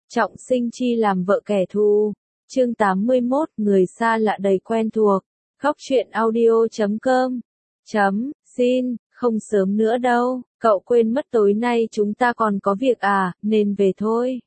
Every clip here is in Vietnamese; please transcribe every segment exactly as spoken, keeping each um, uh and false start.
Trọng sinh chi làm vợ kẻ thù. Chương tám mươi mốt, người xa lạ đầy quen thuộc. Góc truyện audio chấm com. Chấm, xin, không sớm nữa đâu, cậu quên mất tối nay chúng ta còn có việc à, nên về thôi.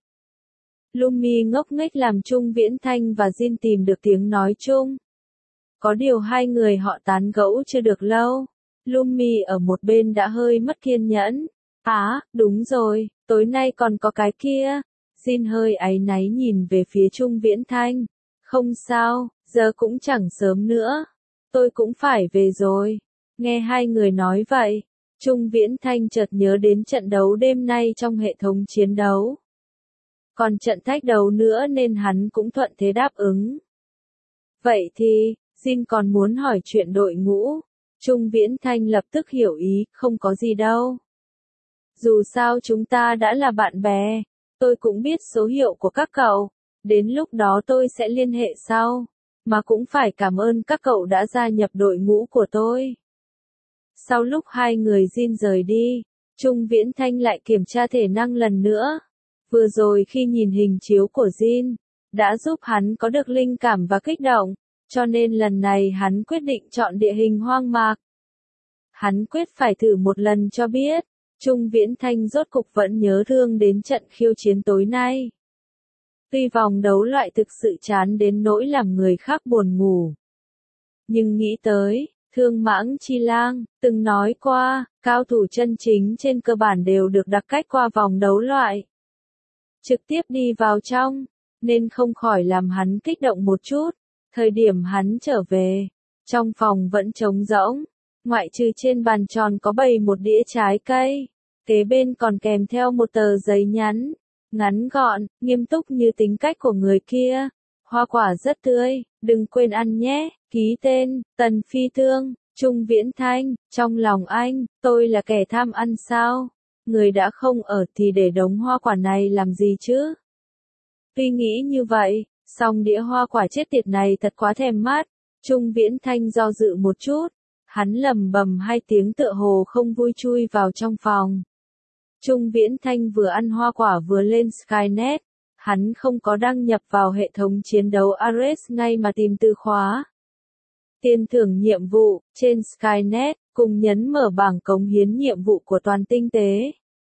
Lumi ngốc nghếch làm Trung Viễn Thanh và Jin tìm được tiếng nói chung. Có điều hai người họ tán gẫu chưa được lâu. Lumi ở một bên đã hơi mất kiên nhẫn. Á, à, đúng rồi, tối nay còn có cái kia. Jin hơi áy náy nhìn về phía Trung Viễn Thanh. Không sao, giờ cũng chẳng sớm nữa. Tôi cũng phải về rồi. Nghe hai người nói vậy, Trung Viễn Thanh chợt nhớ đến trận đấu đêm nay trong hệ thống chiến đấu. Còn trận thách đấu nữa nên hắn cũng thuận thế đáp ứng. Vậy thì, Jin còn muốn hỏi chuyện đội ngũ. Trung Viễn Thanh lập tức hiểu ý, không có gì đâu. Dù sao chúng ta đã là bạn bè, tôi cũng biết số hiệu của các cậu, đến lúc đó tôi sẽ liên hệ sau, mà cũng phải cảm ơn các cậu đã gia nhập đội ngũ của tôi. Sau lúc hai người Jin rời đi, Trung Viễn Thanh lại kiểm tra thể năng lần nữa. Vừa rồi khi nhìn hình chiếu của Jin, đã giúp hắn có được linh cảm và kích động, cho nên lần này hắn quyết định chọn địa hình hoang mạc. Hắn quyết phải thử một lần cho biết. Trung Viễn Thanh rốt cục vẫn nhớ thương đến trận khiêu chiến tối nay. Tuy vòng đấu loại thực sự chán đến nỗi làm người khác buồn ngủ. Nhưng nghĩ tới, Thương Mãng Chi Lang, từng nói qua, cao thủ chân chính trên cơ bản đều được đặc cách qua vòng đấu loại. Trực tiếp đi vào trong, nên không khỏi làm hắn kích động một chút. Thời điểm hắn trở về, trong phòng vẫn trống rỗng, ngoại trừ trên bàn tròn có bày một đĩa trái cây. Kế bên còn kèm theo một tờ giấy nhắn, ngắn gọn, nghiêm túc như tính cách của người kia. Hoa quả rất tươi, đừng quên ăn nhé, ký tên, Tần Phi Thương, Trung Viễn Thanh, trong lòng anh, tôi là kẻ tham ăn sao? Người đã không ở thì để đống hoa quả này làm gì chứ? Tuy nghĩ như vậy, song đĩa hoa quả chết tiệt này thật quá thèm mắt. Trung Viễn Thanh do dự một chút, hắn lầm bầm hai tiếng tựa hồ không vui chui vào trong phòng. Trung Viễn Thanh vừa ăn hoa quả vừa lên Skynet, hắn không có đăng nhập vào hệ thống chiến đấu Ares ngay mà tìm từ khóa. Tiền thưởng nhiệm vụ, trên Skynet, cùng nhấn mở bảng cống hiến nhiệm vụ của toàn tinh tế.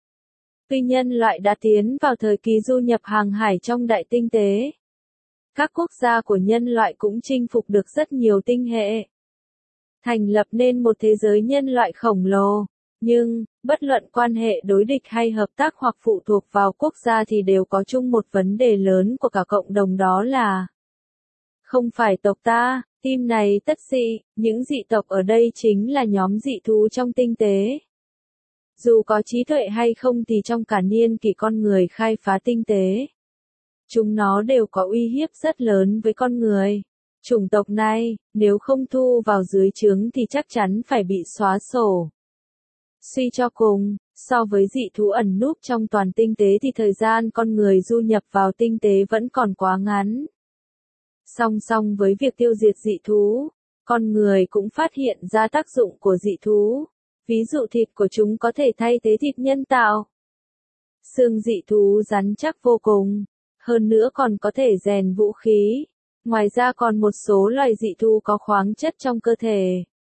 Tuy nhân loại đã tiến vào thời kỳ du nhập hàng hải trong đại tinh tế. Các quốc gia của nhân loại cũng chinh phục được rất nhiều tinh hệ. Thành lập nên một thế giới nhân loại khổng lồ. Nhưng, bất luận quan hệ đối địch hay hợp tác hoặc phụ thuộc vào quốc gia thì đều có chung một vấn đề lớn của cả cộng đồng, đó là không phải tộc ta, team này tất dị, những dị tộc ở đây chính là nhóm dị thú trong tinh tế. Dù có trí tuệ hay không thì trong cả niên kỷ con người khai phá tinh tế, chúng nó đều có uy hiếp rất lớn với con người. Chủng tộc này, nếu không thu vào dưới trướng thì chắc chắn phải bị xóa sổ. Suy cho cùng, so với dị thú ẩn núp trong toàn tinh tế thì thời gian con người du nhập vào tinh tế vẫn còn quá ngắn. Song song với việc tiêu diệt dị thú, con người cũng phát hiện ra tác dụng của dị thú. Ví dụ thịt của chúng có thể thay thế thịt nhân tạo. Xương dị thú rắn chắc vô cùng, hơn nữa còn có thể rèn vũ khí. Ngoài ra còn một số loài dị thú có khoáng chất trong cơ thể,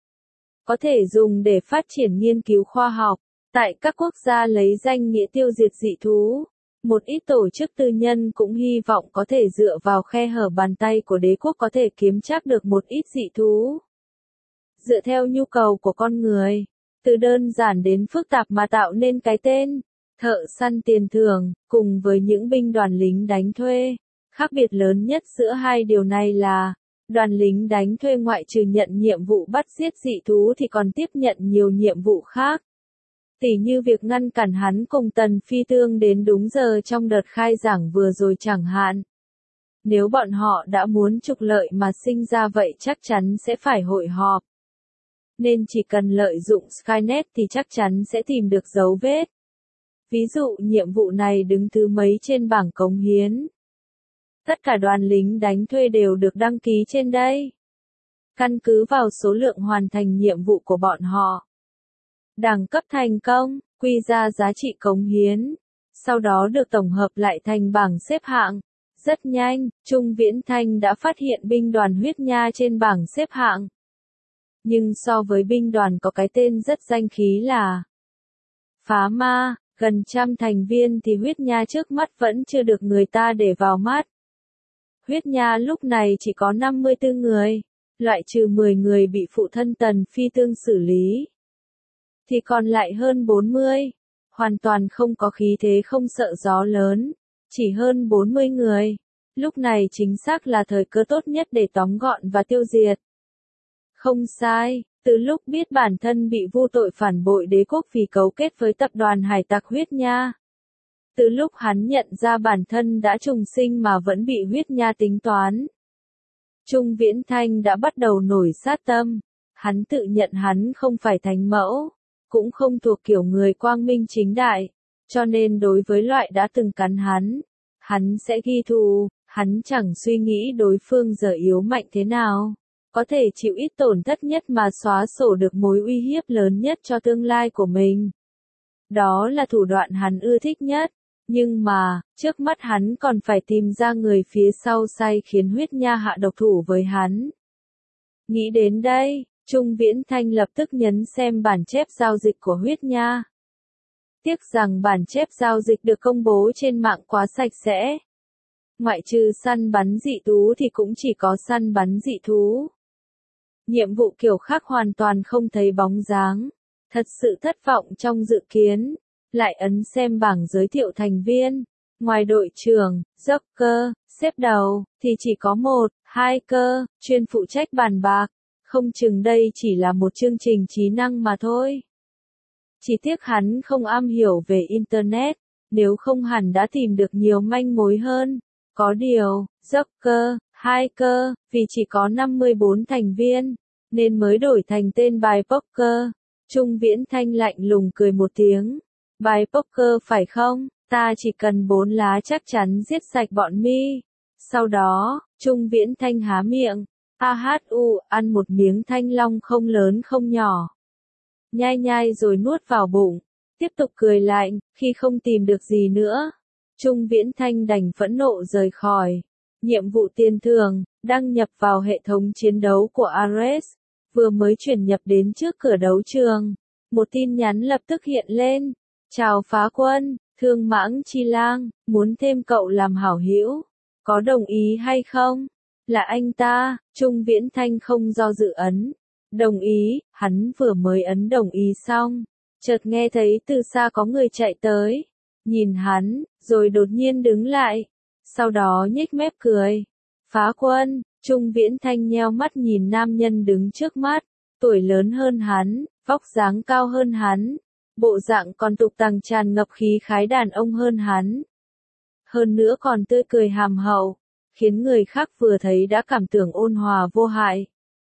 có thể dùng để phát triển nghiên cứu khoa học. Tại các quốc gia lấy danh nghĩa tiêu diệt dị thú, một ít tổ chức tư nhân cũng hy vọng có thể dựa vào khe hở bàn tay của đế quốc có thể kiếm trác được một ít dị thú. Dựa theo nhu cầu của con người, từ đơn giản đến phức tạp mà tạo nên cái tên thợ săn tiền thưởng, cùng với những binh đoàn lính đánh thuê. Khác biệt lớn nhất giữa hai điều này là, đoàn lính đánh thuê ngoại trừ nhận nhiệm vụ bắt giết dị thú thì còn tiếp nhận nhiều nhiệm vụ khác. Tỉ như việc ngăn cản hắn cùng Tần Phi Thương đến đúng giờ trong đợt khai giảng vừa rồi chẳng hạn. Nếu bọn họ đã muốn trục lợi mà sinh ra vậy chắc chắn sẽ phải hội họp. Nên chỉ cần lợi dụng Skynet thì chắc chắn sẽ tìm được dấu vết. Ví dụ nhiệm vụ này đứng thứ mấy trên bảng cống hiến. Tất cả đoàn lính đánh thuê đều được đăng ký trên đây. Căn cứ vào số lượng hoàn thành nhiệm vụ của bọn họ, đẳng cấp thành công, quy ra giá trị cống hiến. sau đó được tổng hợp lại thành bảng xếp hạng. Rất nhanh, Trung Viễn Thanh đã phát hiện binh đoàn huyết nha trên bảng xếp hạng. Nhưng so với binh đoàn có cái tên rất danh khí là Phá Ma, gần trăm thành viên thì huyết nha trước mắt vẫn chưa được người ta để vào mắt. Huyết nha lúc này chỉ có năm mươi tư người, loại trừ mười người bị phụ thân Tần Phi Tương xử lý. Thì còn lại hơn bốn mươi, hoàn toàn không có khí thế không sợ gió lớn, chỉ hơn bốn mươi người. Lúc này chính xác là thời cơ tốt nhất để tóm gọn và tiêu diệt. Không sai, từ lúc biết bản thân bị vu tội phản bội đế quốc vì cấu kết với tập đoàn hải tặc huyết nha. Từ lúc hắn nhận ra bản thân đã trùng sinh mà vẫn bị huyết nha tính toán. Trung Viễn Thanh đã bắt đầu nổi sát tâm. Hắn tự nhận hắn không phải thánh mẫu, cũng không thuộc kiểu người quang minh chính đại, cho nên đối với loại đã từng cắn hắn, hắn sẽ ghi thù, hắn chẳng suy nghĩ đối phương giờ yếu mạnh thế nào, có thể chịu ít tổn thất nhất mà xóa sổ được mối uy hiếp lớn nhất cho tương lai của mình. Đó là thủ đoạn hắn ưa thích nhất, nhưng mà, trước mắt hắn còn phải tìm ra người phía sau sai khiến huyết nha hạ độc thủ với hắn. Nghĩ đến đây, Trung Viễn Thanh lập tức nhấn xem bản chép giao dịch của huyết nha. Tiếc rằng bản chép giao dịch được công bố trên mạng quá sạch sẽ. Ngoại trừ săn bắn dị thú thì cũng chỉ có săn bắn dị thú. Nhiệm vụ kiểu khác hoàn toàn không thấy bóng dáng. Thật sự thất vọng trong dự kiến. Lại ấn xem bảng giới thiệu thành viên. Ngoài đội trưởng, Joker, xếp đầu, thì chỉ có một, hai cơ, chuyên phụ trách bàn bạc. Không chừng đây chỉ là một chương trình trí năng mà thôi. Chỉ tiếc hắn không am hiểu về Internet, nếu không hẳn đã tìm được nhiều manh mối hơn. Có điều, Joker, hai cơ, vì chỉ có năm mươi bốn thành viên, nên mới đổi thành tên bài poker. Trung Viễn Thanh lạnh lùng cười một tiếng. Bài poker phải không? Ta chỉ cần bốn lá chắc chắn giết sạch bọn mi. Sau đó, Trung Viễn Thanh há miệng. A hát u, ăn một miếng thanh long không lớn không nhỏ. Nhai nhai rồi nuốt vào bụng. Tiếp tục cười lạnh, khi không tìm được gì nữa. Trung Viễn Thanh đành phẫn nộ rời khỏi. Nhiệm vụ tiền thưởng, đăng nhập vào hệ thống chiến đấu của Ares. Vừa mới chuyển nhập đến trước cửa đấu trường. Một tin nhắn lập tức hiện lên. Chào phá quân, Thương Mãng Chi Lang, muốn thêm cậu làm hảo hữu. Có đồng ý hay không? Là anh ta, Trung Viễn Thanh không do dự ấn. Đồng ý, hắn vừa mới ấn đồng ý xong. Chợt nghe thấy từ xa có người chạy tới. Nhìn hắn, rồi đột nhiên đứng lại. Sau đó nhếch mép cười. Phá quân, Trung Viễn Thanh nheo mắt nhìn nam nhân đứng trước mắt. Tuổi lớn hơn hắn, vóc dáng cao hơn hắn. Bộ dạng còn tục tằng tràn ngập khí khái đàn ông hơn hắn. Hơn nữa còn tươi cười hàm hậu, khiến người khác vừa thấy đã cảm tưởng ôn hòa vô hại.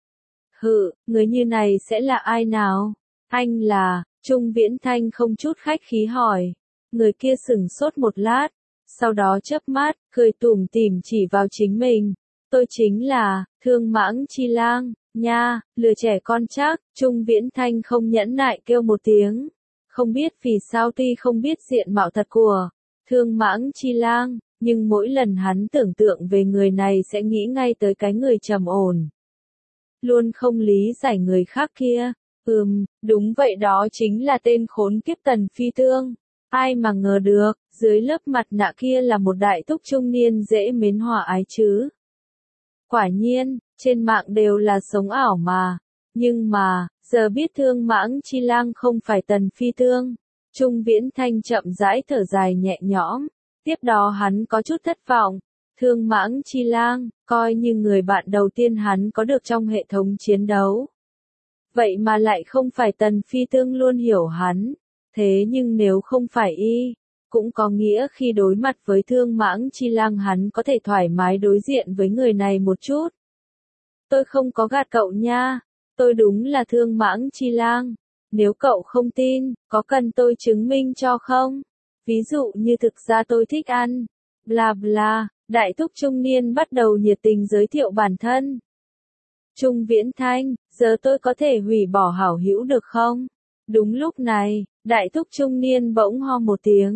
Hự, người như này sẽ là ai nào? Anh là, Trung Viễn Thanh không chút khách khí hỏi. Người kia sửng sốt một lát, sau đó chớp mắt, cười tủm tỉm chỉ vào chính mình. Tôi chính là, Thương Mãng Chi Lang, nha, lừa trẻ con chắc. Trung Viễn Thanh không nhẫn nại kêu một tiếng. Không biết vì sao tuy không biết diện mạo thật của Thương Mãng Chi Lang, nhưng mỗi lần hắn tưởng tượng về người này sẽ nghĩ ngay tới cái người trầm ổn. Luôn không lý giải người khác kia. Ừm, đúng vậy, đó chính là tên khốn kiếp Tần Phi Tương. Ai mà ngờ được, dưới lớp mặt nạ kia là một đại túc trung niên dễ mến hòa ái chứ. Quả nhiên, trên mạng đều là sống ảo mà. Nhưng mà, giờ biết Thương Mãng Chi Lang không phải Tần Phi Tương. Trung Viễn Thanh chậm rãi thở dài nhẹ nhõm. Tiếp đó hắn có chút thất vọng. Thương Mãng Chi Lang, coi như người bạn đầu tiên hắn có được trong hệ thống chiến đấu. Vậy mà lại không phải Tần Phi Tương luôn hiểu hắn. Thế nhưng nếu không phải y, cũng có nghĩa khi đối mặt với Thương Mãng Chi Lang hắn có thể thoải mái đối diện với người này một chút. Tôi không có gạt cậu nha. Tôi đúng là Thương Mãng Chi Lang. Nếu cậu không tin, có cần tôi chứng minh cho không? Ví dụ như thực ra tôi thích ăn. Bla bla, đại thúc trung niên bắt đầu nhiệt tình giới thiệu bản thân. Trung Viễn Thanh, giờ tôi có thể hủy bỏ hảo hữu được không? Đúng lúc này, đại thúc trung niên bỗng ho một tiếng.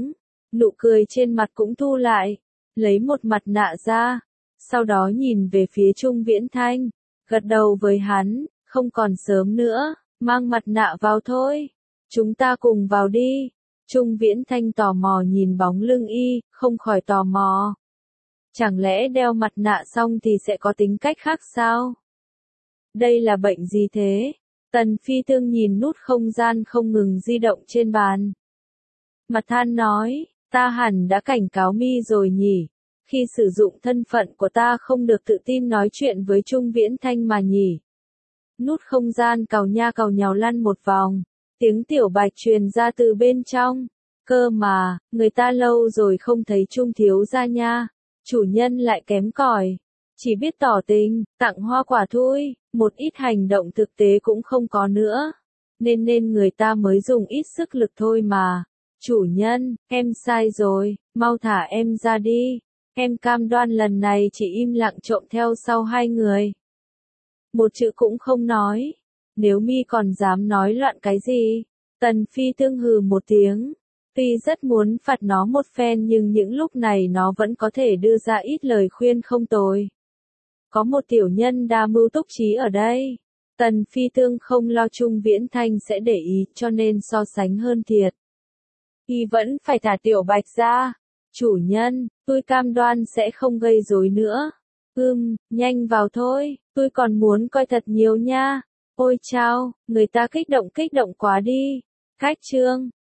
nụ cười trên mặt cũng thu lại, lấy một mặt nạ ra, sau đó nhìn về phía Trung Viễn Thanh, gật đầu với hắn, không còn sớm nữa, mang mặt nạ vào thôi, chúng ta cùng vào đi. Trung Viễn Thanh tò mò nhìn bóng lưng y, không khỏi tò mò. Chẳng lẽ đeo mặt nạ xong thì sẽ có tính cách khác sao? Đây là bệnh gì thế? Tần Phi Tương nhìn nút không gian không ngừng di động trên bàn. Mặt than nói, ta hẳn đã cảnh cáo mi rồi nhỉ, khi sử dụng thân phận của ta không được tự tin nói chuyện với Trung Viễn Thanh mà nhỉ. Nút không gian cào nha cào nhào lăn một vòng, tiếng tiểu bạch truyền ra từ bên trong. Cơ mà, người ta lâu rồi không thấy Trung thiếu gia nha, chủ nhân lại kém cỏi, chỉ biết tỏ tình, tặng hoa quả thôi, một ít hành động thực tế cũng không có nữa, nên nên người ta mới dùng ít sức lực thôi mà. Chủ nhân, em sai rồi, mau thả em ra đi, em cam đoan lần này chỉ im lặng trộm theo sau hai người. Một chữ cũng không nói, nếu mi còn dám nói loạn cái gì. Tần Phi Tương hừ một tiếng, tuy rất muốn phạt nó một phen nhưng những lúc này nó vẫn có thể đưa ra ít lời khuyên không tồi. Có một tiểu nhân đa mưu túc trí ở đây. Tần Phi Tương không lo Trung Viễn Thanh sẽ để ý cho nên so sánh hơn thiệt. Y vẫn phải thả tiểu bạch ra. Chủ nhân, tôi cam đoan sẽ không gây rối nữa. Ừm, nhanh vào thôi, tôi còn muốn coi thật nhiều nha. Ôi chao, người ta kích động kích động quá đi. Khách trương,